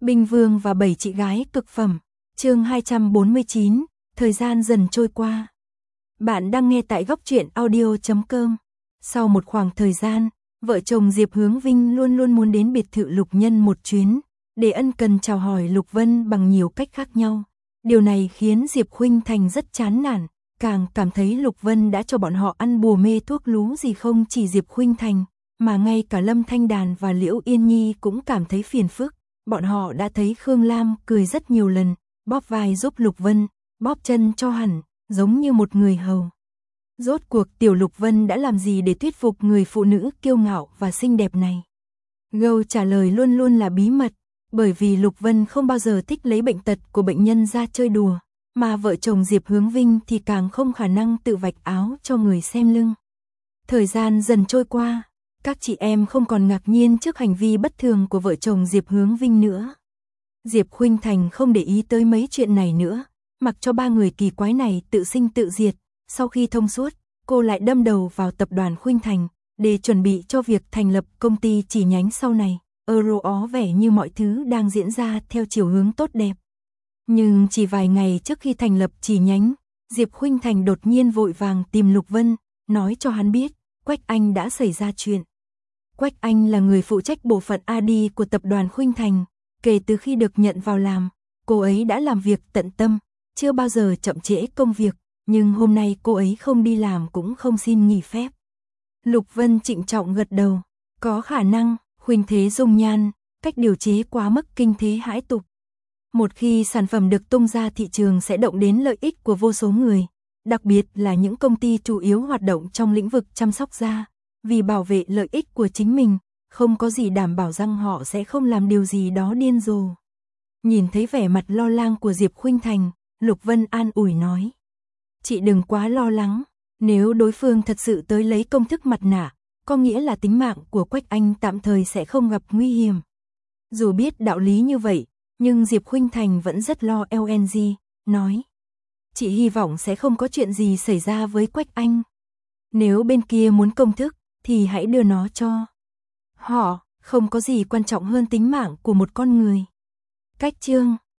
Binh Vương và 7 chị gái cực phẩm. Chương 249, thời gian dần trôi qua. Bạn đang nghe tại goctruyện.audio.com. Sau một khoảng thời gian, vợ chồng Diệp Hướng Vinh luôn luôn muốn đến biệt thự Lục Nhân một chuyến, để ân cần chào hỏi Lục Vân bằng nhiều cách khác nhau. Điều này khiến Diệp Khuynh Thành rất chán nản, càng cảm thấy Lục Vân đã cho bọn họ ăn bùa mê thuốc lú gì. Không chỉ Diệp Khuynh Thành, mà ngay cả Lâm Thanh Đàn và Liễu Yên Nhi cũng cảm thấy phiền phức. Bọn họ đã thấy Khương Lam cười rất nhiều lần, bóp vai giúp Lục Vân, bóp chân cho hẳn, giống như một người hầu. Rốt cuộc tiểu Lục Vân đã làm gì để thuyết phục người phụ nữ kiêu ngạo và xinh đẹp này? Câu trả lời luôn luôn là bí mật, bởi vì Lục Vân không bao giờ thích lấy bệnh tật của bệnh nhân ra chơi đùa, mà vợ chồng Diệp Hướng Vinh thì càng không khả năng tự vạch áo cho người xem lưng. Thời gian dần trôi qua, các chị em không còn ngạc nhiên trước hành vi bất thường của vợ chồng Diệp Hướng Vinh nữa. Diệp Khuynh Thành không để ý tới mấy chuyện này nữa, mặc cho ba người kỳ quái này tự sinh tự diệt. Sau khi thông suốt, cô lại đâm đầu vào tập đoàn Khuynh Thành, để chuẩn bị cho việc thành lập công ty chi nhánh sau này. Ó vẻ như mọi thứ đang diễn ra theo chiều hướng tốt đẹp. Nhưng chỉ vài ngày trước khi thành lập chi nhánh, Diệp Khuynh Thành đột nhiên vội vàng tìm Lục Vân, nói cho hắn biết, Quách Anh đã xảy ra chuyện. Quách Anh là người phụ trách bộ phận AD của tập đoàn Khuynh Thành. Kể từ khi được nhận vào làm, cô ấy đã làm việc tận tâm, chưa bao giờ chậm trễ công việc, nhưng hôm nay cô ấy không đi làm cũng không xin nghỉ phép. Lục Vân trịnh trọng gật đầu, có khả năng, Khuynh thế dung nhan, cách điều chế quá mức kinh thế hãi tục. Một khi sản phẩm được tung ra thị trường sẽ động đến lợi ích của vô số người, đặc biệt là những công ty chủ yếu hoạt động trong lĩnh vực chăm sóc da. Vì bảo vệ lợi ích của chính mình, không có gì đảm bảo rằng họ sẽ không làm điều gì đó điên rồ. Nhìn thấy vẻ mặt lo lắng của Diệp Khuynh Thành, Lục Vân an ủi nói. Chị đừng quá lo lắng, nếu đối phương thật sự tới lấy công thức mặt nạ, có nghĩa là tính mạng của Quách Anh tạm thời sẽ không gặp nguy hiểm. Dù biết đạo lý như vậy, nhưng Diệp Khuynh Thành vẫn rất lo LNG, nói. Chị hy vọng sẽ không có chuyện gì xảy ra với Quách Anh. Nếu bên kia muốn công thức, thì hãy đưa nó cho họ, không có gì quan trọng hơn tính mạng của một con người. Cách chương